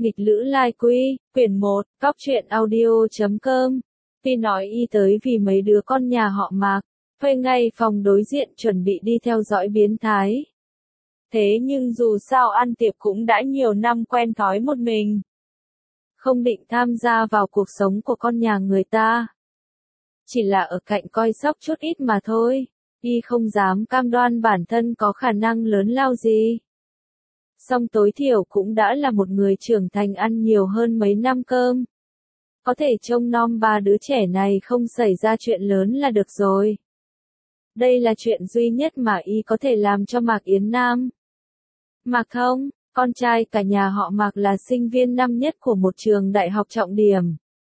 Nghịch Lữ Lai Quy, quyển 1, Cóc truyện audio.com. Tuy nói y tới vì mấy đứa con nhà họ Mạc, thuê ngay phòng đối diện chuẩn bị đi theo dõi biến thái. Thế nhưng dù sao An Tiệp cũng đã nhiều năm quen thói một mình. Không định tham gia vào cuộc sống của con nhà người ta. Chỉ là ở cạnh coi sóc chút ít mà thôi, y không dám cam đoan bản thân có khả năng lớn lao gì. Song tối thiểu cũng đã là một người trưởng thành ăn nhiều hơn mấy năm cơm. Có thể trông nom ba đứa trẻ này không xảy ra chuyện lớn là được rồi. Đây là chuyện duy nhất mà y có thể làm cho Mạc Yến Nam. Mạc Thông, con trai cả nhà họ Mạc là sinh viên năm nhất của một trường đại học trọng điểm.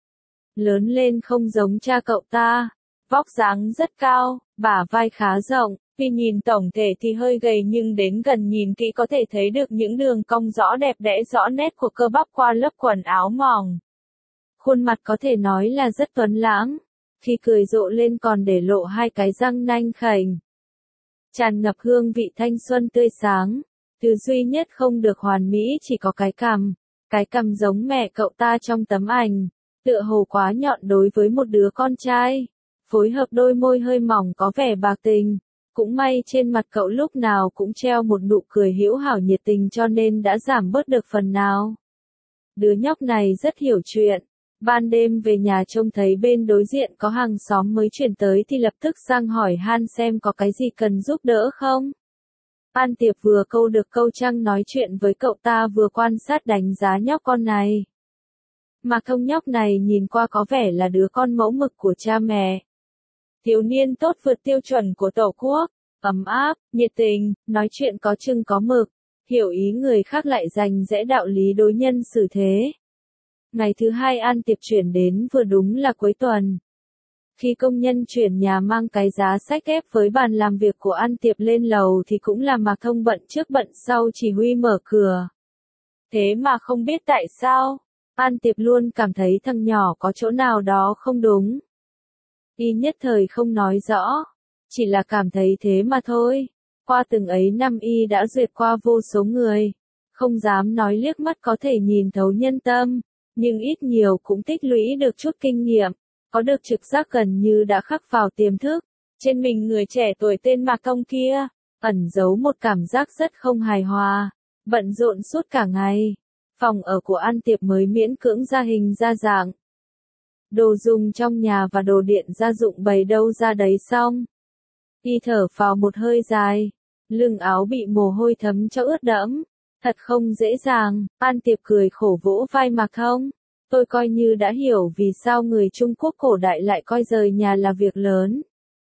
Lớn lên không giống cha cậu ta, vóc dáng rất cao, bả vai khá rộng. Vì nhìn tổng thể thì hơi gầy nhưng đến gần nhìn kỹ có thể thấy được những đường cong rõ đẹp đẽ rõ nét của cơ bắp qua lớp quần áo mỏng. Khuôn mặt có thể nói là rất tuấn lãng, khi cười rộ lên còn để lộ hai cái răng nanh khểnh. Tràn ngập hương vị thanh xuân tươi sáng, thứ duy nhất không được hoàn mỹ chỉ có cái cằm giống mẹ cậu ta trong tấm ảnh, tựa hồ quá nhọn đối với một đứa con trai, phối hợp đôi môi hơi mỏng có vẻ bạc tình. Cũng may trên mặt cậu lúc nào cũng treo một nụ cười hữu hảo nhiệt tình cho nên đã giảm bớt được phần nào. Đứa nhóc này rất hiểu chuyện. Ban đêm về nhà trông thấy bên đối diện có hàng xóm mới chuyển tới thì lập tức sang hỏi han xem có cái gì cần giúp đỡ không. An Tiệp vừa câu được câu trăng nói chuyện với cậu ta vừa quan sát đánh giá nhóc con này. Mạc Thông nhóc này nhìn qua có vẻ là đứa con mẫu mực của cha mẹ. Thiếu niên tốt vượt tiêu chuẩn của tổ quốc, ấm áp, nhiệt tình, nói chuyện có chừng có mực, hiểu ý người khác lại dành dẽ đạo lý đối nhân xử thế. Ngày thứ hai An Tiệp chuyển đến vừa đúng là cuối tuần. Khi công nhân chuyển nhà mang cái giá sách ép với bàn làm việc của An Tiệp lên lầu thì cũng là Mạc Thông bận trước bận sau chỉ huy mở cửa. Thế mà không biết tại sao, An Tiệp luôn cảm thấy thằng nhỏ có chỗ nào đó không đúng. Y nhất thời không nói rõ, chỉ là cảm thấy thế mà thôi. Qua từng ấy năm y đã duyệt qua vô số người, không dám nói liếc mắt có thể nhìn thấu nhân tâm, nhưng ít nhiều cũng tích lũy được chút kinh nghiệm, có được trực giác gần như đã khắc vào tiềm thức. Trên mình người trẻ tuổi tên Mạc Thông kia, ẩn giấu một cảm giác rất không hài hòa, bận rộn suốt cả ngày. Phòng ở của An Tiệp mới miễn cưỡng ra hình ra dạng. Đồ dùng trong nhà và đồ điện gia dụng bày đâu ra đấy xong. Y thở phào một hơi dài, lưng áo bị mồ hôi thấm cho ướt đẫm. Thật không dễ dàng, An Tiệp cười khổ vỗ vai Mạc Thông. Tôi coi như đã hiểu vì sao người Trung Quốc cổ đại lại coi rời nhà là việc lớn.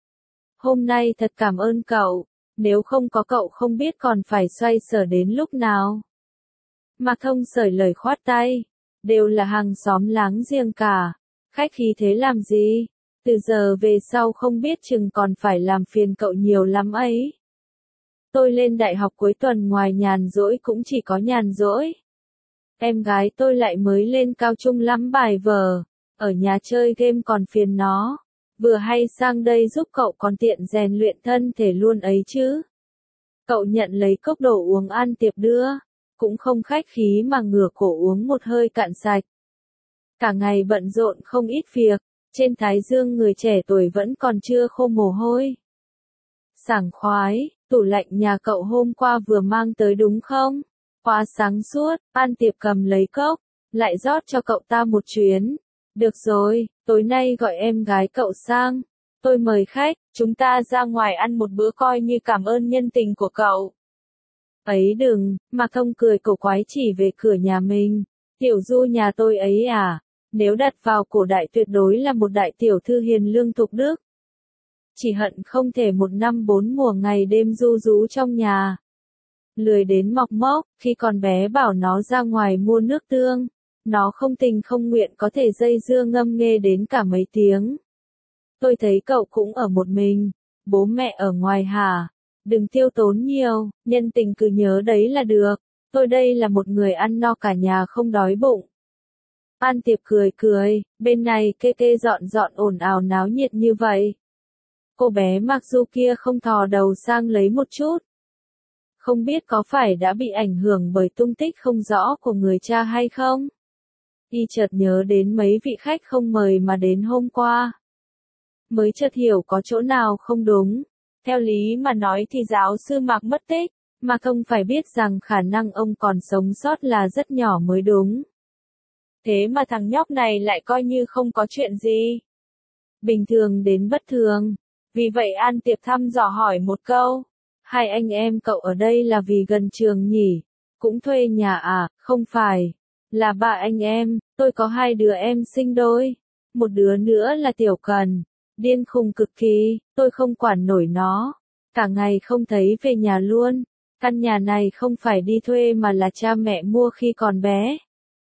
Hôm nay thật cảm ơn cậu, nếu không có cậu không biết còn phải xoay sở đến lúc nào. Mạc Thông sởi lời khoát tay, đều là hàng xóm láng giềng cả. Khách khí thế làm gì, từ giờ về sau không biết chừng còn phải làm phiền cậu nhiều lắm ấy. Tôi lên đại học cuối tuần ngoài nhàn rỗi cũng chỉ có nhàn rỗi. Em gái tôi lại mới lên cao trung lắm bài vở, ở nhà chơi game còn phiền nó, vừa hay sang đây giúp cậu còn tiện rèn luyện thân thể luôn ấy chứ. Cậu nhận lấy cốc đồ uống An Tiệp đưa, cũng không khách khí mà ngửa cổ uống một hơi cạn sạch. Cả ngày bận rộn không ít việc, trên thái dương người trẻ tuổi vẫn còn chưa khô mồ hôi. Sảng khoái, tủ lạnh nhà cậu hôm qua vừa mang tới đúng không? Quá sáng suốt, An Tiệp cầm lấy cốc, lại rót cho cậu ta một chuyến. Được rồi, tối nay gọi em gái cậu sang. Tôi mời khách, chúng ta ra ngoài ăn một bữa coi như cảm ơn nhân tình của cậu. Ấy đừng, Mạc Thông cười cổ quái chỉ về cửa nhà mình. Tiểu Du nhà tôi ấy à? Nếu đặt vào cổ đại tuyệt đối là một đại tiểu thư hiền lương thục đức. Chỉ hận không thể một năm 4 mùa ngày đêm ru rú trong nhà. Lười đến mọc mốc, khi còn bé bảo nó ra ngoài mua nước tương. Nó không tình không nguyện có thể dây dưa ngâm nghê đến cả mấy tiếng. Tôi thấy cậu cũng ở một mình, bố mẹ ở ngoài hả? Đừng tiêu tốn nhiều, nhân tình cứ nhớ đấy là được. Tôi đây là một người ăn no cả nhà không đói bụng. An Tiệp cười, bên này kê dọn ồn ào náo nhiệt như vậy. Cô bé Mạc Du kia không thò đầu sang lấy một chút. Không biết có phải đã bị ảnh hưởng bởi tung tích không rõ của người cha hay không? Y chợt nhớ đến mấy vị khách không mời mà đến hôm qua. Mới chợt hiểu có chỗ nào không đúng. Theo lý mà nói thì giáo sư Mạc mất tích, mà không phải biết rằng khả năng ông còn sống sót là rất nhỏ mới đúng. Thế mà thằng nhóc này lại coi như không có chuyện gì. Bình thường đến bất thường. Vì vậy An Tiệp thăm dò hỏi một câu. Hai anh em cậu ở đây là vì gần trường nhỉ? Cũng thuê nhà à? Không phải. Là ba anh em, tôi có hai đứa em sinh đôi. Một đứa nữa là Tiểu Cần. Điên khùng cực kỳ, tôi không quản nổi nó. Cả ngày không thấy về nhà luôn. Căn nhà này không phải đi thuê mà là cha mẹ mua khi còn bé.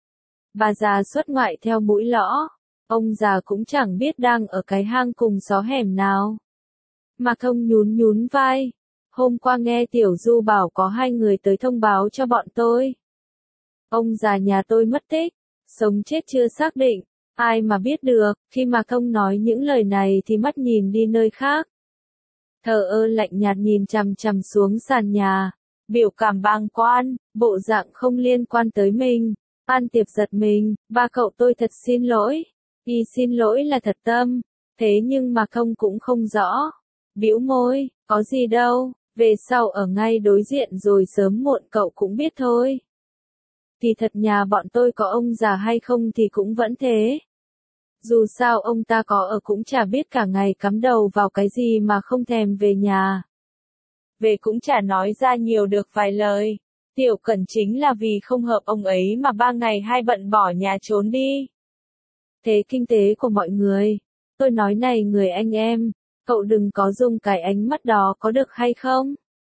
Bà già xuất ngoại theo mũi lõ. Ông già cũng chẳng biết đang ở cái hang cùng xó hẻm nào. Mạc Thông nhún nhún vai. Hôm qua nghe Tiểu Du bảo có hai người tới thông báo cho bọn tôi. Ông già nhà tôi mất tích, sống chết chưa xác định, ai mà biết được. Khi Mạc Thông nói những lời này thì mắt nhìn đi nơi khác. Thờ ơ lạnh nhạt nhìn chằm chằm xuống sàn nhà, biểu cảm bàng quan, bộ dạng không liên quan tới mình. An Tiệp giật mình, ba cậu tôi thật xin lỗi. Y xin lỗi là thật tâm, thế nhưng Mạc Thông cũng không rõ. Bĩu môi, có gì đâu, về sau ở ngay đối diện rồi sớm muộn cậu cũng biết thôi. Thì thật nhà bọn tôi có ông già hay không thì cũng vẫn thế. Dù sao ông ta có ở cũng chả biết cả ngày cắm đầu vào cái gì mà không thèm về nhà. Về cũng chả nói ra nhiều được vài lời. Tiểu Cẩn chính là vì không hợp ông ấy mà 3 ngày hai bận bỏ nhà trốn đi. Thế kinh tế của mọi người. Tôi nói này người anh em, cậu đừng có dùng cái ánh mắt đó có được hay không?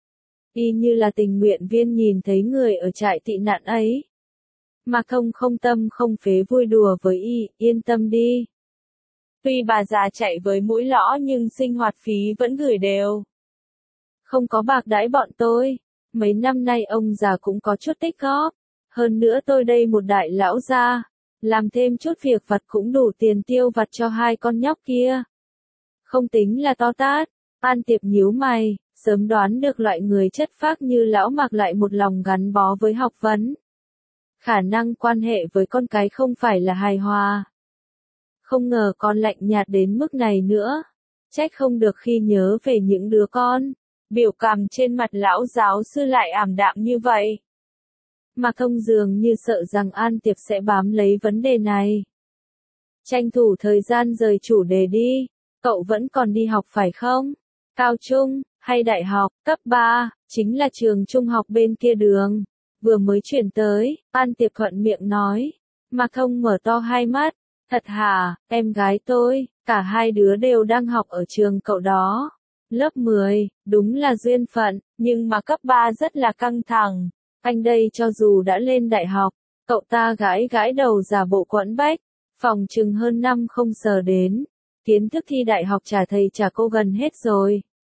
Y như là tình nguyện viên nhìn thấy người ở trại tị nạn ấy. Mạc Thông không tâm không phế vui đùa với Y, yên tâm đi. Tuy bà già chạy với mũi lõ nhưng sinh hoạt phí vẫn gửi đều. Không có bạc đãi bọn tôi. Mấy năm nay ông già cũng có chút tích góp. Hơn nữa tôi đây một đại lão gia. Làm thêm chút việc vặt cũng đủ tiền tiêu vặt cho hai con nhóc kia. Không tính là to tát. An Tiệp nhíu mày, sớm đoán được loại người chất phác như lão Mạc lại một lòng gắn bó với học vấn. Khả năng quan hệ với con cái không phải là hài hòa. Không ngờ con lạnh nhạt đến mức này nữa. Trách không được khi nhớ về những đứa con. Biểu cảm trên mặt lão giáo sư lại ảm đạm như vậy. Mạc Thông dường như sợ rằng An Tiệp sẽ bám lấy vấn đề này. Tranh thủ thời gian rời chủ đề đi. Cậu vẫn còn đi học phải không? Cao trung, hay đại học, cấp 3, chính là trường trung học bên kia đường. Vừa mới chuyển tới, An Tiệp thuận miệng nói. Mạc Thông mở to hai mắt. Thật hả, em gái tôi, cả hai đứa đều đang học ở trường cậu đó. Lớp 10, đúng là duyên phận, nhưng mà cấp 3 rất là căng thẳng. Anh đây cho dù đã lên đại học, cậu ta gãi gãi đầu giả bộ quẫn bách. Phòng chừng hơn năm không sờ đến. Kiến thức thi đại học trả thầy trả cô gần hết rồi.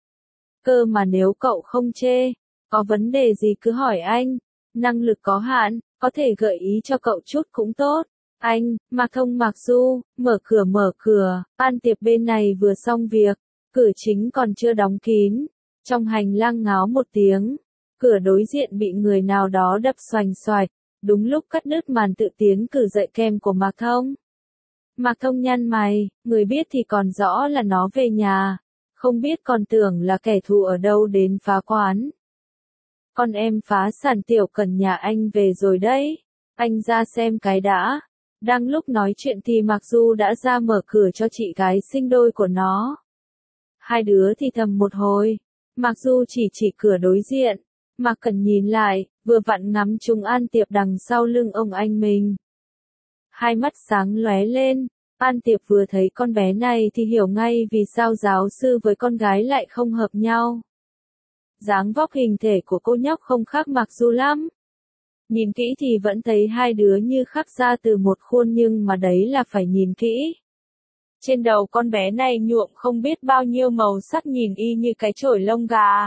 Cơ mà nếu cậu không chê, có vấn đề gì cứ hỏi anh. Năng lực có hạn, có thể gợi ý cho cậu chút cũng tốt. Anh, Mạc Thông Mạc Du, mở cửa, An Tiệp bên này vừa xong việc, cửa chính còn chưa đóng kín. Trong hành lang ngáo một tiếng, cửa đối diện bị người nào đó đập xoành xoạch, đúng lúc cắt đứt màn tự tiến cử dạy kem của Mạc Thông. Mạc Thông nhăn mày, người biết thì còn rõ là nó về nhà, không biết còn tưởng là kẻ thù ở đâu đến phá quán. Con em phá sản Tiểu Cần nhà anh về rồi đấy, anh ra xem cái đã. Đang lúc nói chuyện thì Mạc Du đã ra mở cửa cho chị gái sinh đôi của nó. Hai đứa thì thầm một hồi. Mạc Du chỉ cửa đối diện. Mạc Cần nhìn lại, vừa vặn ngắm trúng An Tiệp đằng sau lưng ông anh mình. Hai mắt sáng lóe lên. An Tiệp vừa thấy con bé này thì hiểu ngay vì sao giáo sư với con gái lại không hợp nhau. Dáng vóc hình thể của cô nhóc không khác Mạc Du lắm. Nhìn kỹ thì vẫn thấy hai đứa như khắc ra từ một khuôn nhưng mà đấy là phải nhìn kỹ. Trên đầu con bé này nhuộm không biết bao nhiêu màu sắc nhìn y như cái chổi lông gà.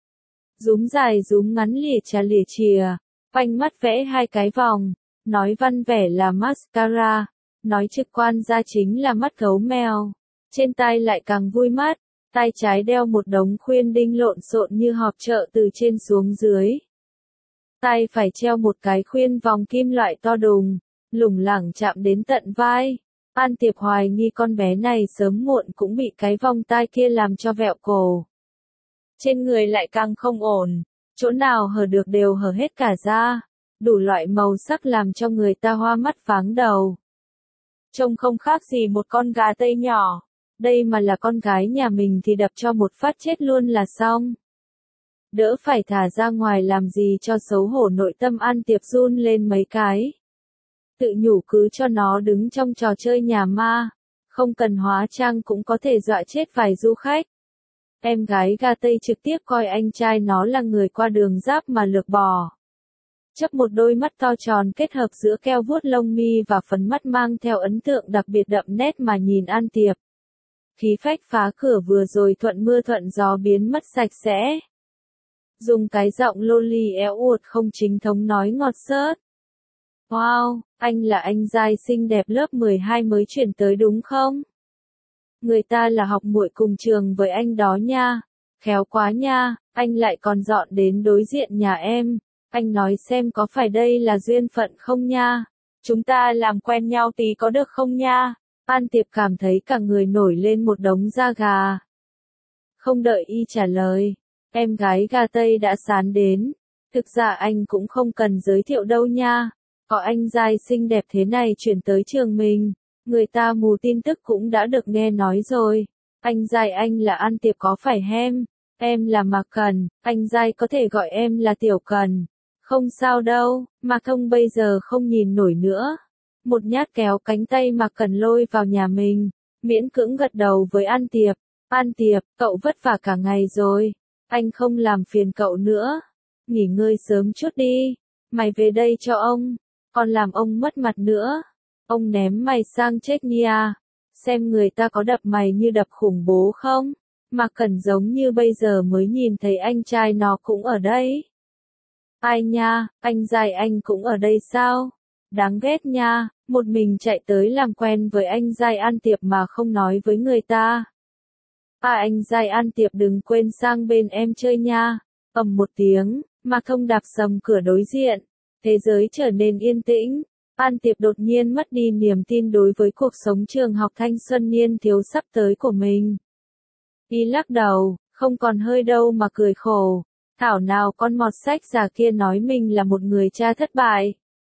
Rúm dài rúm ngắn lìa chìa, quanh mắt vẽ hai cái vòng, nói văn vẻ là mascara, nói trực quan ra chính là mắt gấu mèo, trên tai lại càng vui mắt, tay trái đeo một đống khuyên đinh lộn xộn như họp chợ từ trên xuống dưới. Tay phải treo một cái khuyên vòng kim loại to đùng, lủng lẳng chạm đến tận vai. An Tiệp hoài nghi con bé này sớm muộn cũng bị cái vòng tai kia làm cho vẹo cổ. Trên người lại càng không ổn, chỗ nào hở được đều hở hết cả ra, đủ loại màu sắc làm cho người ta hoa mắt váng đầu. Trông không khác gì một con gà tây nhỏ, đây mà là con gái nhà mình thì đập cho một phát chết luôn là xong. Đỡ phải thả ra ngoài làm gì cho xấu hổ, nội tâm An Tiệp run lên mấy cái. Tự nhủ cứ cho nó đứng trong trò chơi nhà ma, không cần hóa trang cũng có thể dọa chết vài du khách. Em gái gà Tây trực tiếp coi anh trai nó là người qua đường giáp mà lược bỏ. Chấp một đôi mắt to tròn kết hợp giữa keo vuốt lông mi và phấn mắt mang theo ấn tượng đặc biệt đậm nét mà nhìn An Tiệp. Khí phách phá cửa vừa rồi thuận mưa thuận gió biến mất sạch sẽ. Dùng cái giọng loli éo uột không chính thống nói ngọt xớt. Wow, anh là anh giai xinh đẹp lớp 12 mới chuyển tới đúng không? Người ta là học muội cùng trường với anh đó nha. Khéo quá nha, anh lại còn dọn đến đối diện nhà em. Anh nói xem có phải đây là duyên phận không nha? Chúng ta làm quen nhau tí có được không nha? An Tiệp cảm thấy cả người nổi lên một đống da gà. Không đợi y trả lời, em gái gà Tây đã sán đến. Thực ra anh cũng không cần giới thiệu đâu nha. Có anh giai xinh đẹp thế này chuyển tới trường mình, người ta mù tin tức cũng đã được nghe nói rồi. Anh giai anh là An Tiệp có phải em là Mạc Cần, anh giai có thể gọi em là Tiểu Cần. Không sao đâu, Mạc Thông bây giờ không nhìn nổi nữa. Một nhát kéo cánh tay Mạc Cần lôi vào nhà mình, miễn cưỡng gật đầu với An Tiệp. An Tiệp, cậu vất vả cả ngày rồi, anh không làm phiền cậu nữa. Nghỉ ngơi sớm chút đi, mày về đây cho ông. Còn làm ông mất mặt nữa. Ông ném mày sang chết nha. Xem người ta có đập mày như đập khủng bố không? Mà Cần giống như bây giờ mới nhìn thấy anh trai nó cũng ở đây. Ai nha, anh giai anh cũng ở đây sao? Đáng ghét nha, một mình chạy tới làm quen với anh giai An Tiệp mà không nói với người ta. Anh giai An Tiệp đừng quên sang bên em chơi nha. Ầm một tiếng, Mạc Thông đạp sầm cửa đối diện. Thế giới trở nên yên tĩnh, An Tiệp đột nhiên mất đi niềm tin đối với cuộc sống trường học thanh xuân niên thiếu sắp tới của mình. Y lắc đầu, không còn hơi đâu mà cười khổ, thảo nào con mọt sách già kia nói mình là một người cha thất bại.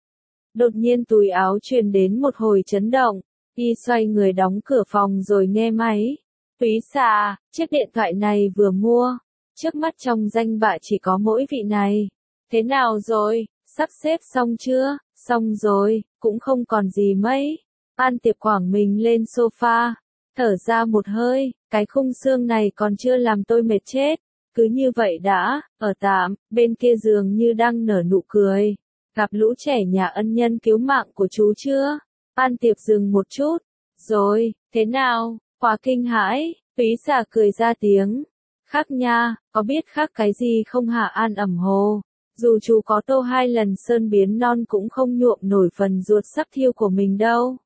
Đột nhiên túi áo truyền đến một hồi chấn động, Y xoay người đóng cửa phòng rồi nghe máy. Túy xà, chiếc điện thoại này vừa mua, trước mắt trong danh bạ chỉ có mỗi vị này. Thế nào rồi? Sắp xếp xong chưa? Xong rồi, cũng không còn gì mấy. An Tiệp quảng mình lên sofa, thở ra một hơi, cái khung xương này còn chưa làm tôi mệt chết. Cứ như vậy đã, ở tạm, bên kia giường như đang nở nụ cười. Gặp lũ trẻ nhà ân nhân cứu mạng của chú chưa? An Tiệp dừng một chút. Rồi, thế nào? Quá kinh hãi, Túy xà cười ra tiếng. Khác nha, có biết khác cái gì không hả An ẩm hồ? Dù chú có tô 2 lần sơn biến non cũng không nhuộm nổi phần ruột sắp thiêu của mình đâu.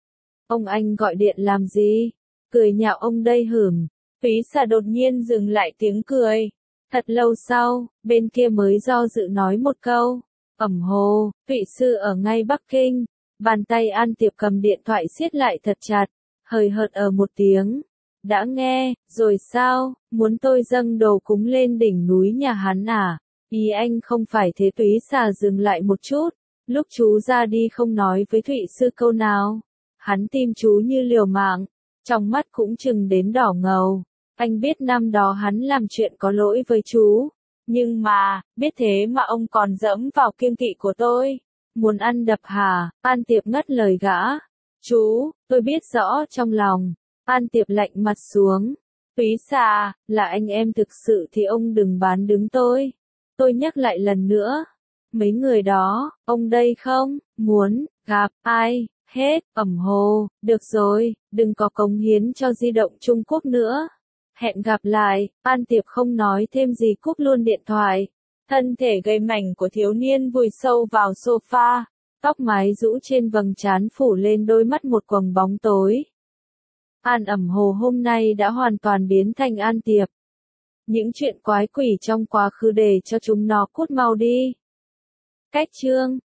Ông anh gọi điện làm gì? Cười nhạo ông đây hửm. Túy xà đột nhiên dừng lại tiếng cười. Thật lâu sau, bên kia mới do dự nói một câu. Ẩm hồ, Thụy sư ở ngay Bắc Kinh. Bàn tay An Tiệp cầm điện thoại siết lại thật chặt. Hời hợt ở một tiếng. Đã nghe, rồi sao, muốn tôi dâng đồ cúng lên đỉnh núi nhà hắn à? Ý anh không phải thế. Túy xà dừng lại một chút, lúc chú ra đi không nói với Thụy sư câu nào. Hắn tim chú như liều mạng, trong mắt cũng chừng đến đỏ ngầu. Anh biết năm đó hắn làm chuyện có lỗi với chú, nhưng mà, biết thế mà ông còn dẫm vào kiêng kỵ của tôi. Muốn ăn đập hả? An Tiệp ngắt lời gã. Chú, tôi biết rõ trong lòng. An Tiệp lạnh mặt xuống. Túy xà, là anh em thực sự thì ông đừng bán đứng tôi. Tôi nhắc lại lần nữa. Mấy người đó, ông đây không, muốn, gặp, ai, hết, ẩm hồ, được rồi, đừng có cống hiến cho di động Trung Quốc nữa. Hẹn gặp lại, An Tiệp không nói thêm gì cúp luôn điện thoại. Thân thể gầy mảnh của thiếu niên vùi sâu vào sofa, tóc mái rũ trên vầng trán phủ lên đôi mắt một quầng bóng tối. An ẩm hồ hôm nay đã hoàn toàn biến thành An Tiệp. Những chuyện quái quỷ trong quá khứ để cho chúng nó cút mau đi. Cách chương